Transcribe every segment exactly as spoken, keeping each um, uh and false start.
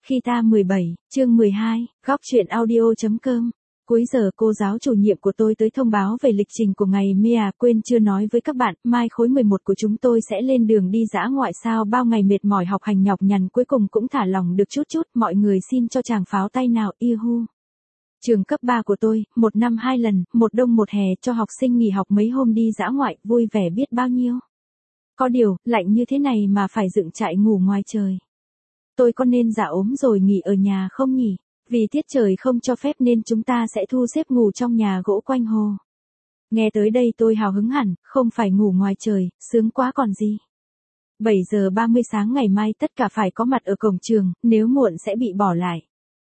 Khi ta mười bảy, chương mười hai, góc chuyện audio.com. Cuối giờ cô giáo chủ nhiệm của tôi tới thông báo về lịch trình của ngày Mia, quên chưa nói với các bạn, mai khối mười một của chúng tôi sẽ lên đường đi dã ngoại sao bao ngày mệt mỏi học hành nhọc nhằn cuối cùng cũng thả lỏng được chút chút, mọi người xin cho chàng pháo tay nào, ihu. Trường cấp ba của tôi, một năm hai lần, một đông một hè cho học sinh nghỉ học mấy hôm đi dã ngoại, vui vẻ biết bao nhiêu. Có điều, lạnh như thế này mà phải dựng trại ngủ ngoài trời. Tôi có nên dạ ốm rồi nghỉ ở nhà không nhỉ? Vì tiết trời không cho phép nên chúng ta sẽ thu xếp ngủ trong nhà gỗ quanh hồ. Nghe tới đây tôi hào hứng hẳn, không phải ngủ ngoài trời, sướng quá còn gì. bảy giờ ba mươi sáng ngày mai tất cả phải có mặt ở cổng trường, nếu muộn sẽ bị bỏ lại.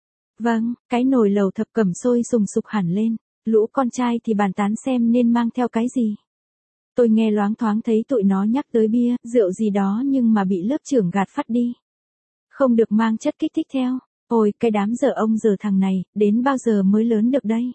Vâng, cái nồi lầu thập cẩm sôi sùng sục hẳn lên, lũ con trai thì bàn tán xem nên mang theo cái gì. Tôi nghe loáng thoáng thấy tụi nó nhắc tới bia, rượu gì đó nhưng mà bị lớp trưởng gạt phắt đi. Không được mang chất kích thích theo. Ôi, cái đám giờ ông giờ thằng này, đến bao giờ mới lớn được đây?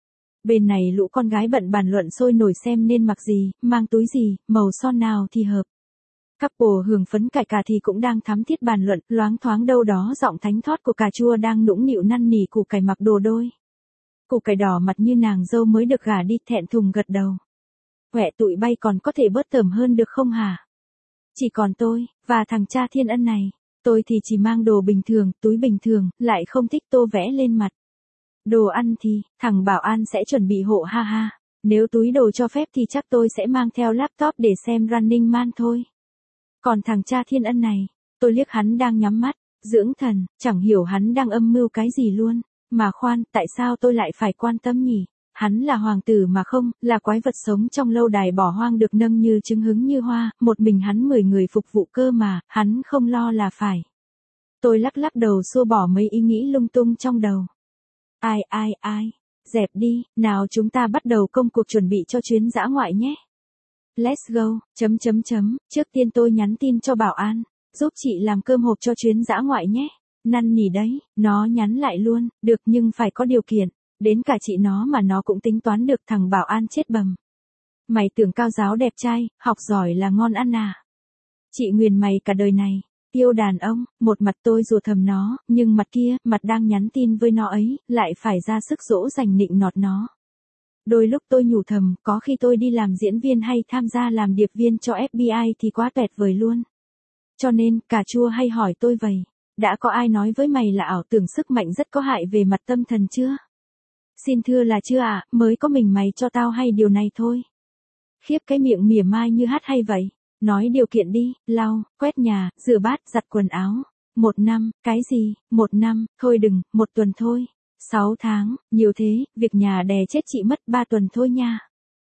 Bên này lũ con gái bận bàn luận sôi nổi xem nên mặc gì, mang túi gì, màu son nào thì hợp. Couple hưởng phấn cải cà thì cũng đang thắm thiết bàn luận, loáng thoáng đâu đó giọng thánh thót của cà chua đang nũng nịu năn nỉ củ cải mặc đồ đôi. Củ cải đỏ mặt như nàng dâu mới được gả đi, thẹn thùng gật đầu. Quẹ tụi bay còn có thể bớt tởm hơn được không hả? Chỉ còn tôi, và thằng cha thiên ân này. Tôi thì chỉ mang đồ bình thường, túi bình thường, lại không thích tô vẽ lên mặt. Đồ ăn thì, thằng bảo an sẽ chuẩn bị hộ ha ha. Nếu túi đồ cho phép thì chắc tôi sẽ mang theo laptop để xem Running Man thôi. Còn thằng cha thiên ân này, tôi liếc hắn đang nhắm mắt, dưỡng thần, chẳng hiểu hắn đang âm mưu cái gì luôn. Mà khoan, tại sao tôi lại phải quan tâm nhỉ? Hắn là hoàng tử mà không, là quái vật sống trong lâu đài bỏ hoang được nâng như trứng hứng như hoa, một mình hắn mười người phục vụ cơ mà, hắn không lo là phải. Tôi lắc lắc đầu xua bỏ mấy ý nghĩ lung tung trong đầu. Ai ai ai, dẹp đi, nào chúng ta bắt đầu công cuộc chuẩn bị cho chuyến dã ngoại nhé. Let's go, chấm chấm chấm, trước tiên tôi nhắn tin cho bảo an, giúp chị làm cơm hộp cho chuyến dã ngoại nhé. Năn nỉ đấy, nó nhắn lại luôn, được nhưng phải có điều kiện. Đến cả chị nó mà nó cũng tính toán được, thằng bảo an chết bầm. Mày tưởng cao giáo đẹp trai, học giỏi là ngon ăn à? Chị nguyền mày cả đời này, yêu đàn ông, một mặt tôi rủa thầm nó, nhưng mặt kia, mặt đang nhắn tin với nó ấy, lại phải ra sức dỗ dành nịnh nọt nó. Đôi lúc tôi nhủ thầm, có khi tôi đi làm diễn viên hay tham gia làm điệp viên cho ép bê i thì quá tuyệt vời luôn. Cho nên, cà chua hay hỏi tôi vậy, đã có ai nói với mày là ảo tưởng sức mạnh rất có hại về mặt tâm thần chưa? Xin thưa là chưa ạ, à, mới có mình mày cho tao hay điều này thôi. Khiếp cái miệng mỉa mai như hát hay vậy. Nói điều kiện đi, lau, quét nhà, rửa bát, giặt quần áo. Một năm, cái gì, một năm, thôi đừng, một tuần thôi. Sáu tháng, nhiều thế, việc nhà đè chết chị mất ba tuần thôi nha.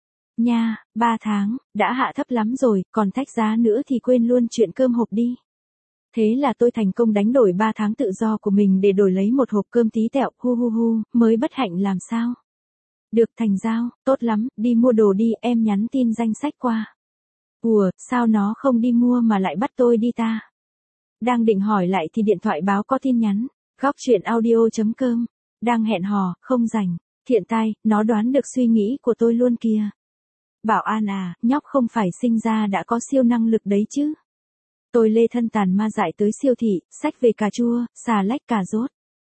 Nha, ba tháng, đã hạ thấp lắm rồi, còn thách giá nữa thì quên luôn chuyện cơm hộp đi. Thế là tôi thành công đánh đổi ba tháng tự do của mình để đổi lấy một hộp cơm tí tẹo, hu hu hu, mới bất hạnh làm sao. Được thành giao, tốt lắm, đi mua đồ đi, em nhắn tin danh sách qua. Ủa, sao nó không đi mua mà lại bắt tôi đi ta? Đang định hỏi lại thì điện thoại báo có tin nhắn, góc chuyện audio.com, đang hẹn hò, không rảnh, thiện tai, nó đoán được suy nghĩ của tôi luôn kìa. Bảo an à, nhóc không phải sinh ra đã có siêu năng lực đấy chứ. Tôi lê thân tàn ma dại tới siêu thị, xách về cà chua, xà lách cà rốt.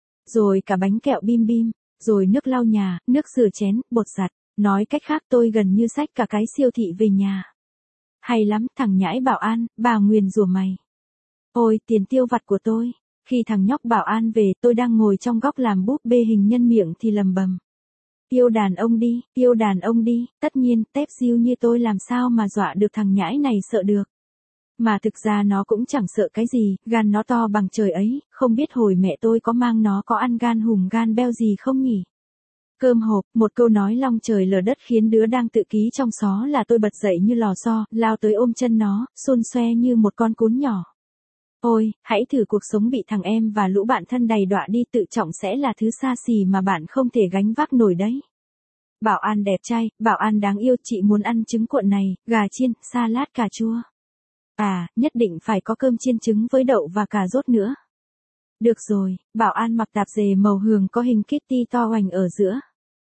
Rồi cả bánh kẹo bim bim, rồi nước lau nhà, nước rửa chén, bột giặt. Nói cách khác tôi gần như xách cả cái siêu thị về nhà. Hay lắm, thằng nhãi bảo an, bà nguyền rủa mày. Ôi, tiền tiêu vặt của tôi. Khi thằng nhóc bảo an về, tôi đang ngồi trong góc làm búp bê hình nhân miệng thì lầm bầm. Yêu đàn ông đi, yêu đàn ông đi, tất nhiên, tép diêu như tôi làm sao mà dọa được thằng nhãi này sợ được. Mà thực ra nó cũng chẳng sợ cái gì, gan nó to bằng trời ấy, không biết hồi mẹ tôi có mang nó có ăn gan hùm gan beo gì không nhỉ? Cơm hộp, một câu nói long trời lở đất khiến đứa đang tự ký trong xó là tôi bật dậy như lò xo, lao tới ôm chân nó, xôn xoe như một con cún nhỏ. Ôi, hãy thử cuộc sống bị thằng em và lũ bạn thân đầy đọa đi, tự trọng sẽ là thứ xa xỉ mà bạn không thể gánh vác nổi đấy. Bảo an đẹp trai, bảo an đáng yêu, chị muốn ăn trứng cuộn này, gà chiên, salad cà chua. À, nhất định phải có cơm chiên trứng với đậu và cà rốt nữa. Được rồi, bảo an mặc tạp dề màu hường có hình Kitty to hoành ở giữa.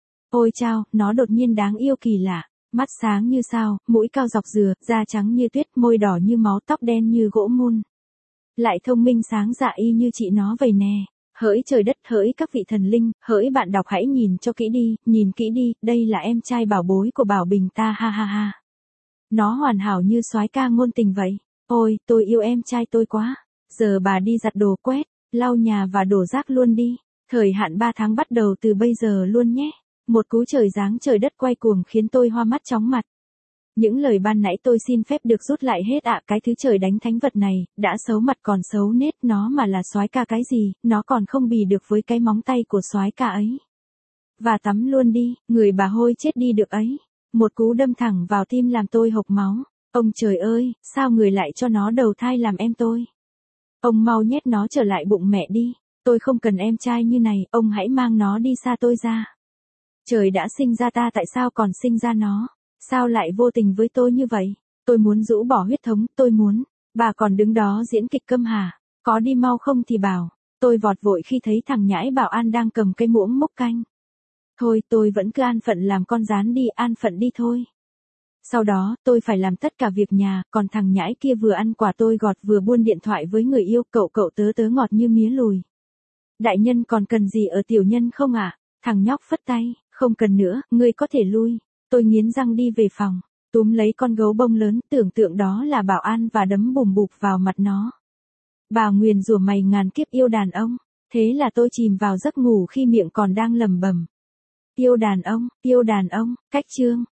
Ôi chao, nó đột nhiên đáng yêu kỳ lạ, mắt sáng như sao, mũi cao dọc dừa, da trắng như tuyết, môi đỏ như máu, tóc đen như gỗ mun. Lại thông minh sáng dạ y như chị nó vậy nè. Hỡi trời đất, hỡi các vị thần linh, hỡi bạn đọc hãy nhìn cho kỹ đi, nhìn kỹ đi, đây là em trai bảo bối của Bảo Bình ta ha ha ha. Nó hoàn hảo như soái ca ngôn tình vậy. Ôi, tôi yêu em trai tôi quá. Giờ bà đi giặt đồ quét, lau nhà và đổ rác luôn đi. Thời hạn ba tháng bắt đầu từ bây giờ luôn nhé. Một cú trời giáng trời đất quay cuồng khiến tôi hoa mắt chóng mặt. Những lời ban nãy tôi xin phép được rút lại hết ạ, cái thứ trời đánh thánh vật này, đã xấu mặt còn xấu nết, nó mà là soái ca cái gì, nó còn không bì được với cái móng tay của soái ca ấy. Và tắm luôn đi, người bà hôi chết đi được ấy. Một cú đâm thẳng vào tim làm tôi hộc máu. Ông trời ơi, sao người lại cho nó đầu thai làm em tôi? Ông mau nhét nó trở lại bụng mẹ đi. Tôi không cần em trai như này, ông hãy mang nó đi xa tôi ra. Trời đã sinh ra ta tại sao còn sinh ra nó? Sao lại vô tình với tôi như vậy? Tôi muốn rũ bỏ huyết thống, tôi muốn. Bà còn đứng đó diễn kịch câm hả? Có đi mau không thì bảo. Tôi vọt vội khi thấy thằng nhãi bảo an đang cầm cây muỗng múc canh. Thôi tôi vẫn cứ an phận làm con rán đi, an phận đi thôi. Sau đó, tôi phải làm tất cả việc nhà, còn thằng nhãi kia vừa ăn quả tôi gọt vừa buôn điện thoại với người yêu, cậu cậu tớ tớ ngọt như mía lùi. Đại nhân còn cần gì ở tiểu nhân không ạ? À? Thằng nhóc phất tay, không cần nữa, ngươi có thể lui. Tôi nghiến răng đi về phòng, túm lấy con gấu bông lớn, tưởng tượng đó là Bảo An và đấm bùm bụp vào mặt nó. Bà nguyền rủa mày ngàn kiếp yêu đàn ông, thế là tôi chìm vào giấc ngủ khi miệng còn đang lẩm bẩm. Yêu đàn ông, yêu đàn ông, cách chương.